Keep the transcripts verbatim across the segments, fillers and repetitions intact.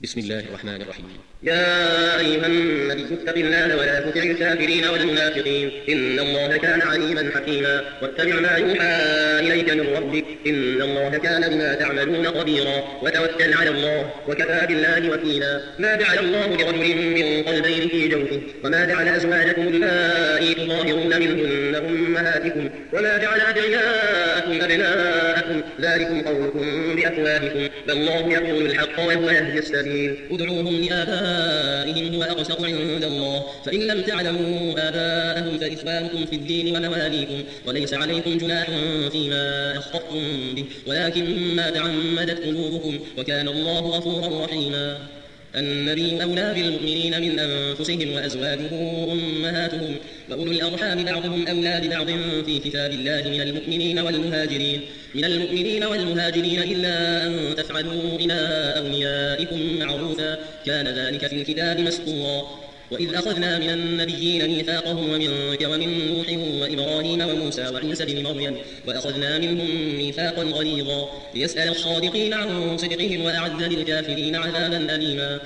بسم الله الرحمن الرحيم. يا أيها النبي اتق الله ولا تطع الكافرين والمنافقين إن الله كان عليما حكيما واتبع ما يوحى إليك من ربك إن الله كان بما تعملون خبيرا وتوكل على الله وكفى بالله وكيلا. ما جعل الله لرجل من قلبين في جوفه وما جعل أزواجكم اللائي تظاهرون منهن أمهاتكم وما جعل أدعياءكم أبناءكم ذلكم قولكم بأفواهكم بل الله يقول الحق وهو يهدي السبيل. ادعوهم لآبائهم هو أقسط عند الله فإن لم تعلموا آباءهم فإخوانكم في الدين ومواليكم وليس عليكم جناح فيما أخطأتم به ولكن ما تعمدت قلوبكم وكان الله غفورا رحيما. النبي أولى بالمؤمنين من أنفسهم وأزواجه أمهاتهم وأولو الأرحام بعضهم أولى ببعض في كتاب الله من المؤمنين والمهاجرين من المؤمنين والمهاجرين إلا أن تفعلوا إلى أوليائكم معروفا كان ذلك في الكتاب مسطورا. وإذ أخذنا من النبيين ميثاقهم ومنك ومن نوح وإبراهيم وموسى وعيسى بن مريم وأخذنا منهم ميثاقا غليظا ليسأل الصادقين عن صدقهم وأعد للكافرين عذابا أليما.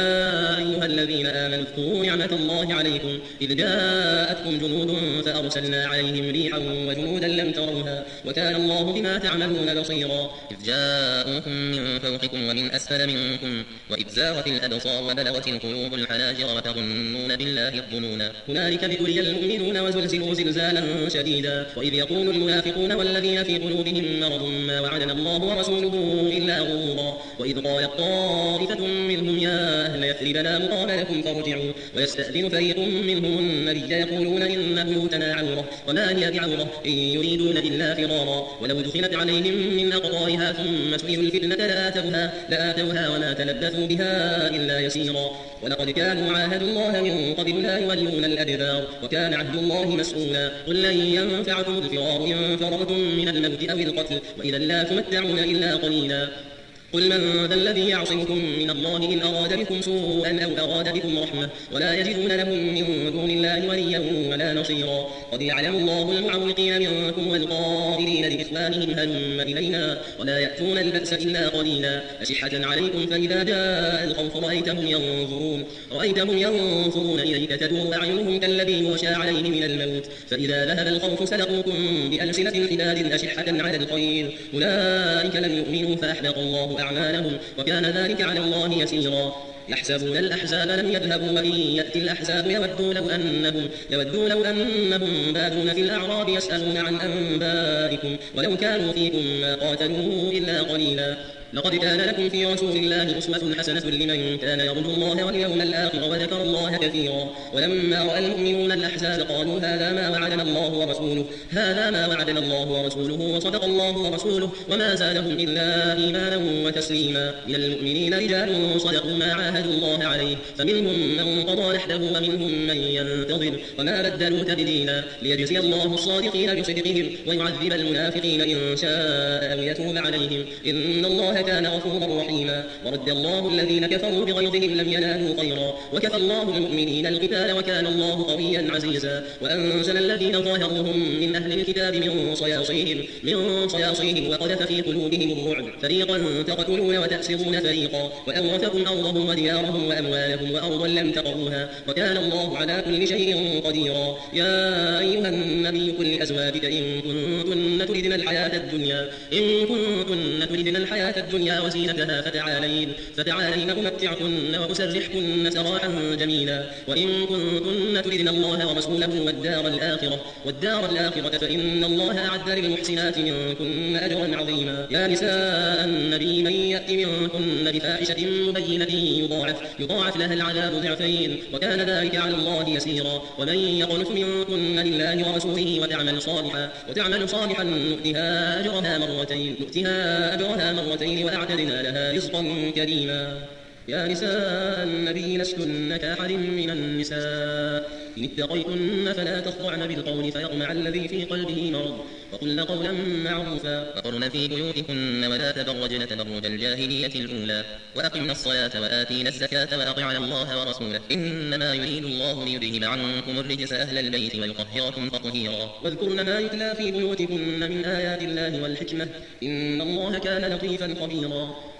يا أيها الذين آمنوا اذكروا نعمة الله عليكم إذ جاءتكم جنود فأرسلنا عليهم ريحا وجنودا لم تروها وكان الله بما تعملون بصيرا. إذ جاءوكم من فوقكم ومن أسفل منكم وإذ زاغت الأبصار وبلغت القلوب الحناجر وتظنون بالله الظنون هنالك ابتلي المؤمنون وزلزلوا زلزالا شديدا. وإذ يقول المنافقون والذين في قلوبهم مرض ما وعدنا الله ورسوله إلا غرورا. وإذ قالت طائفة منهم يا أهل يثرب لا مقام لكم فارجعوا ويستأذن فريق منهم النبي يقولون إن بيوتنا عورة وما هي بعورة إن يريدون إلا فرارا ولو دخلت عليهم من أقطارها ثم سئلوا الفتنة لآتوها, لآتوها وما تلبثوا بها إلا يسيرا. ولقد كانوا عاهدوا الله من قبل لا يولون الأدبار وكان عهد الله مسؤولا. قل لن ينفعكم الفرار إن فررتم من الموت أو القتل وإذا لا تمتعون إلا قليلا. قل من ذا الذي يعصمكم من الله إن أراد بكم سوءا أو أراد بكم رحمة ولا يجدون لهم من دون الله وليا ولا نصيرا. قد يعلم الله المعوقين منكم والقائلين لإخوانهم هلم إلينا ولا يأتون البأس إلا قليلا أشحة عليكم فإذا جاء الخوف رأيتهم ينظرون رأيتهم ينظرون إليك تدور أعينهم كالذي يغشى عليه من الموت فإذا ذهب الخوف سلقوكم بألسنة حداد أشحة على الخير أولئك لم يؤمنوا فأحبط الله أعمالهم وكان ذلك على الله يسيرا. يحسبون الأحزاب لم يذهبوا وإن يأتي الأحزاب يودوا لو أنهم, يودوا لو أنهم بادون في الأعراب يسألون عن أنبائكم ولو كانوا فيكم ما قاتلوا إلا قليلا. لقد كان لكم في رسول الله أسوة حسنة لمن كان يرجو الله واليوم الآخر وذكر الله كثيرا. ولما رأى المؤمنون الأحزاب قالوا هذا ما وعدنا الله ورسوله هذا ما وعدنا الله ورسوله وصدق الله ورسوله وما زادهم إلا إيمانا وتسليما. من المؤمنين رجال صدقوا ما عاهدوا الله عليه فمنهم من قضى نحبه ومنهم من ينتظر وما بدلوا تبديلا ليجزي الله الصادقين بصدقهم ويعذب المنافقين إن شاء أو يتوب عليهم إن الله كان غفورا رحيما. ورد الله الذين كفروا بغيظهم لم ينالوا خيرا وكفى الله المؤمنين القتال وكان الله قويا عزيزا. وأنزل الذين ظاهروهم من أهل الكتاب من صياصيهم من صياصيهم وقذف في قلوبهم الرعب فريقا تقتلون وتأسرون فريقا وأورثكم أرضهم وديارهم وأموالهم وأرضا لم تطئوها وكان الله على كل شيء قديرا. يا أيها النبي قل لأزواجك إن كنتن تردن الحياة الدنيا إن كنتن تردن الحياة الدنيا وزينتها فتعالين فتعالين أمتعكن وأسرحكن سراحا جميلا. وإن كنتن تردن الله ورسوله والدار الآخرة والدار الآخرة فإن الله أعد للمحسنات منكن أجرا عظيما. يا نساء النبي من يأت منكن بفاحشة مبينة يضاعف يضاعف لها العذاب ضعفين وكان ذلك على الله يسيرا. ومن يقنت منكن لله ورسوله وتعمل صالحا وتعمل صالحا نؤتها أجرها مرتين نؤتها أجرها مرتين وأعتدنا لها رزقا كريما. يا نساء النبي لستن كأحد من النساء إن اتقيتن فلا تخضعن بالقول فيطمع الذي في قلبه مرض وقلن قولا معروفا. وقرن في بيوتكن ولا تبرجن تبرج الجاهلية الأولى وأقمن الصلاة وآتينا الزكاة وأطعن الله ورسوله إنما يريد الله ليذهب عنكم الرجس أهل البيت ويطهركم تطهيرا. واذكرن ما يتلى في بيوتكن من آيات الله والحكمة إن الله كان لطيفا خبيرا.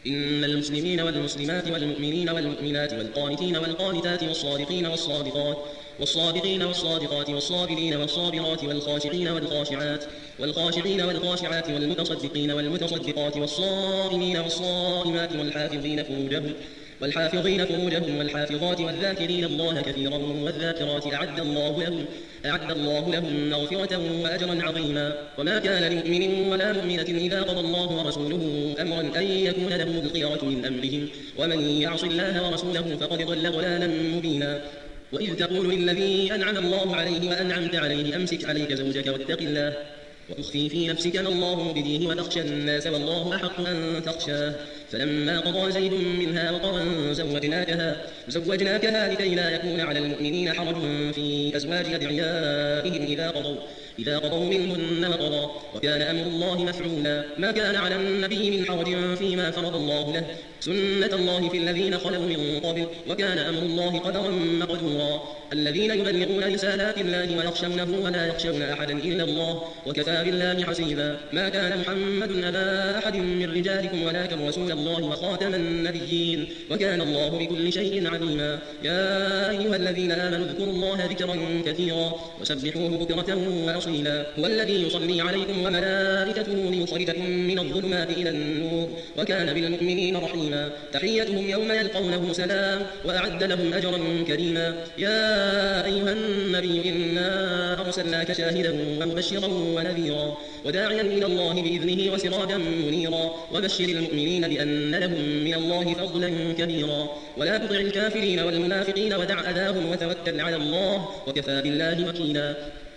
إن المسلمين والمسلمات والمؤمنين والمؤمنات والقانتين والقانتات والصادقين والصادقات والصادقين والصادقات والصابرين والصابرات والخاشعين والخاشعات والخاشعين والخاشعات والمتصدقين والمتصدقات والصائمين والصائمات والحافظين فروجهم والحافظين فروجهم والحافظات والذاكرين الله كثيرا والذاكرات أعد الله لهم أعد الله لهم مغفرة وأجرا عظيما. وما كان لمؤمن ولا مؤمنة إذا قضى الله ورسوله أمرا أن يكون لهم الخيرة من أمرهم ومن يعص الله ورسوله فقد ضل ضلالا مبينا. وإذ تقول للذي أنعم الله عليه وأنعمت عليه أمسك عليك زوجك واتق الله وتخفي في نفسك ما الله مبديه وتخشى الناس والله أحق أن تخشاه فلما قضى زيد منها وطرا زوجناكها زوجناكها لكي لا يكون على المؤمنين حرج في أزواج أدعيائهم إذا قضوا إذا قضوا منهن وطرا وكان أمر الله مفعولا. ما كان على النبي من حرج فيما فرض الله له سنة الله في الذين خلوا من قبل وكان أمر الله قدرا مقدورا. الذين يبلغون رسالات الله ويخشونه ولا يخشون أحدا إلا الله وكفى بالله حسيبا. ما كان محمد أبا أحد من رجالكم ولكن رسول الله وخاتم النبيين وكان الله بكل شيء عليما. يا أيها الذين آمنوا اذكروا الله ذكرا كثيرا وسبحوه بكرة وأصيلا. هو الذي يصلي عليكم وملائكته ليخرجكم من الظلمات إلى النور وكان بالمؤمنين رحيما. تحيتهم يوم يلقونه سلام وأعد لهم أجرا كريما. يا أيها النبي إنا أرسلناك شاهدا ومبشرا ونذيرا وداعيا إلى الله بإذنه وسراجا منيرا وبشر المؤمنين بأن لهم من الله فضلا كبيرا. ولا تطع الكافرين والمنافقين ودع أذاهم وتوكل على الله وكفى بالله وكيلا.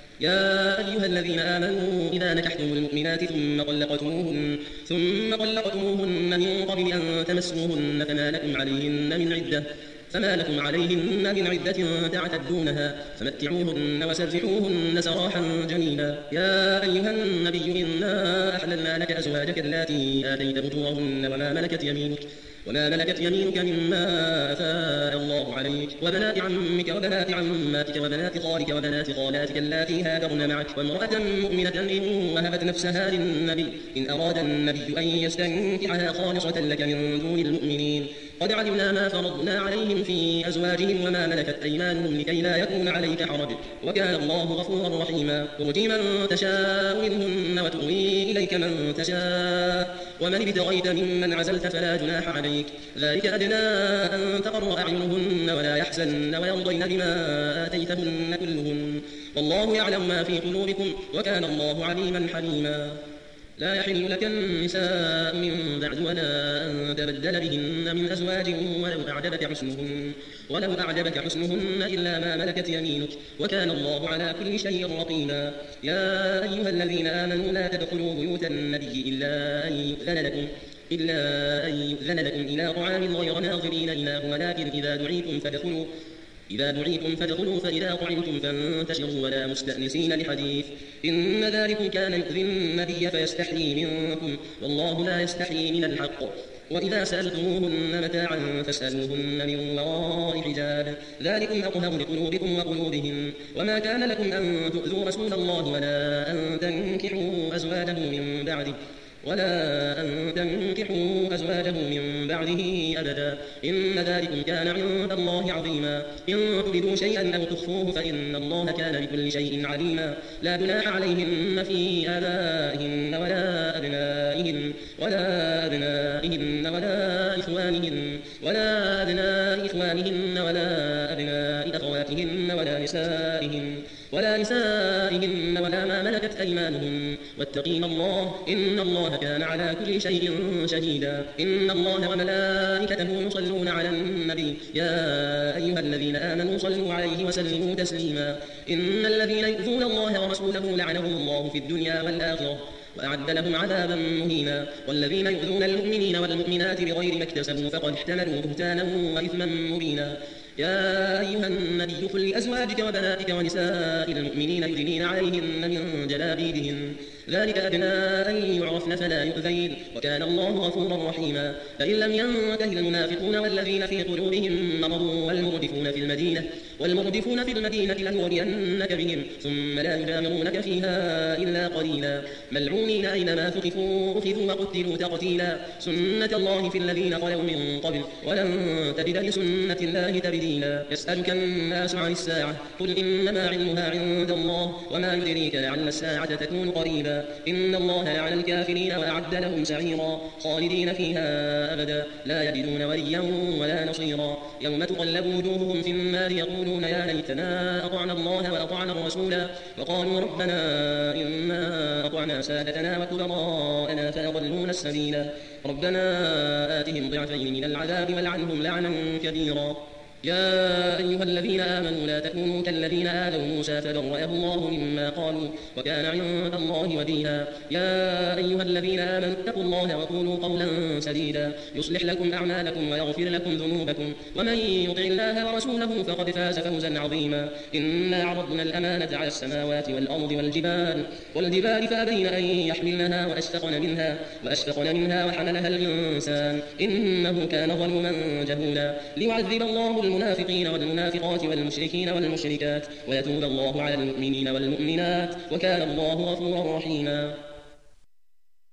يا أيها الذين آمنوا إذا نكحتم المؤمنات ثم طلقتموهن ثم طلقتموهن من قبل أن تمسوهن فما لكم عليهن من عدة فما لكم عليهن من عدة تعتدونها فمتعوهن وسرحوهن سراحا جميلا. يا أيها النبي إنا أحللنا لك أزواجك اللاتي آتيت أجورهن وما ملكت يمينك وما ملكت يمينك مما أفاء الله عليك وبنات عمك وبنات عماتك وبنات خالك وبنات خالاتك اللاتي هاجرن معك وامرأة مؤمنة إن وهبت نفسها للنبي إن أراد النبي أن يستنكحها خالصة لك من دون المؤمنين قد علمنا ما فرضنا عليهم في أزواجهم وما ملكت أيمانهم لكي لا يكون عليك حرج وكان الله غفورا رحيما. ترجي من تشاء منهن وتؤوي إليك من تشاء ومن ابتغيت ممن عزلت فلا جناح عليك ذلك أدنى أن تقر أعينهن ولا يحزن ويرضين بما آتيتهن كلهن والله يعلم ما في قلوبكم وكان الله عليما حليما. لا يحل لك النساء من بعد ولا أن تبدل بهن من أزواج ولو أعجبك حسنهن ولو أعجبك حسنهن إلا ما ملكت يمينك وكان الله على كل شيء رقيبا. يا أيها الذين آمنوا لا تدخلوا بيوت النبي إلا أن يؤذن لكم إلا أن يؤذن لكم إلى طعام غير ناظرين إناه ولكن إذا دعيتم فادخلوا إذا دعيتم فادخلوا فإذا طعمتم فانتشروا ولا مستأنسين لحديث إن ذلكم كان يؤذي النبي فيستحيي منكم والله لا يستحيي من الحق. وإذا سألتموهن متاعا فاسألوهن من وراء حجاب ذلكم أطهر لقلوبكم وقلوبهم. وما كان لكم أن تؤذوا رسول الله ولا أن تنكحوا أزواجه من بعده ولا أن تنكحوا أزواجه من بعده أبدا إن ذلكم كان عند الله عظيما. إن تبدوا شيئا أو تخفوه فإن الله كان بكل شيء عليما. لا جناح عليهن في آبائهن ولا أبنائهن ولا أبنائهن ولا إخوانهن ولا أبناء إخوانهن ولا أبناء أخواتهن ولا نسائهن ولا نسائهن ولا ما ملكت أيمانهن واتقين الله إن الله كان على كل شيء شهيدا. إن الله وملائكته يصلون على النبي يا أيها الذين آمنوا صلوا عليه وسلموا تسليما. إن الذين يؤذون الله ورسوله لعنهم الله في الدنيا والآخرة وأعد لهم عذابا مهينا. والذين يؤذون المؤمنين والمؤمنات بغير ما اكتسبوا فقد احتملوا بهتانا وإثما مبينا. يا أيها النبي قل لأزواجك وبناتك ونساء المؤمنين يدنين عليهن من جلابيبهن ذلك أدنى أن يعرفن فلا يؤذين وكان الله غفورا رحيما فإن لم ينته المنافقون والذين في قلوبهم مرض والمردفون في المدينة والمردفون في المدينة لنغرينك بهم ثم لا يجامرونك فيها إلا قليلا ملعونين أينما ثقفوا أخذوا وقتلوا تقتيلا سنة الله في الذين خلوا من قبل ولن تجد لسنة الله تبديلا يسألك الناس عن الساعة قل إنما علمها عند الله وما يدريك لعل الساعة تكون قريبا إن الله لعن الكافرين وأعد لهم سعيرا خالدين فيها أبدا لا يجدون وليا ولا نصيرا يوم تقلب وجوههم في النار يقولون يا ليتنا أطعنا الله وأطعنا الرسولا وقالوا ربنا إنا أطعنا سادتنا وكبراءنا فأضلونا السبيلا ربنا آتهم ضعفين من العذاب والعنهم لعنا كبيرا يا أيها الذين آمنوا لا تكونوا كالذين آذوا موسى فبرأه الله مما قالوا وكان عند الله وجيها يا أيها الذين آمنوا اتقوا الله وقولوا قولا سديدا يصلح لكم أعمالكم ويغفر لكم ذنوبكم ومن يطع الله ورسوله فقد فاز فوزا عظيما إنا عرضنا الأمانة على السماوات والأرض والجبال والجبال فأبين أن يحملنها وأشفقن منها وأشفقن منها وحملها الإنسان إنه كان ظلوما جهولا ليعذب الله المنافقين والمنافقات والمشركين والمشركات ويتوب الله على المؤمنين والمؤمنات وكان الله غفورا رحيما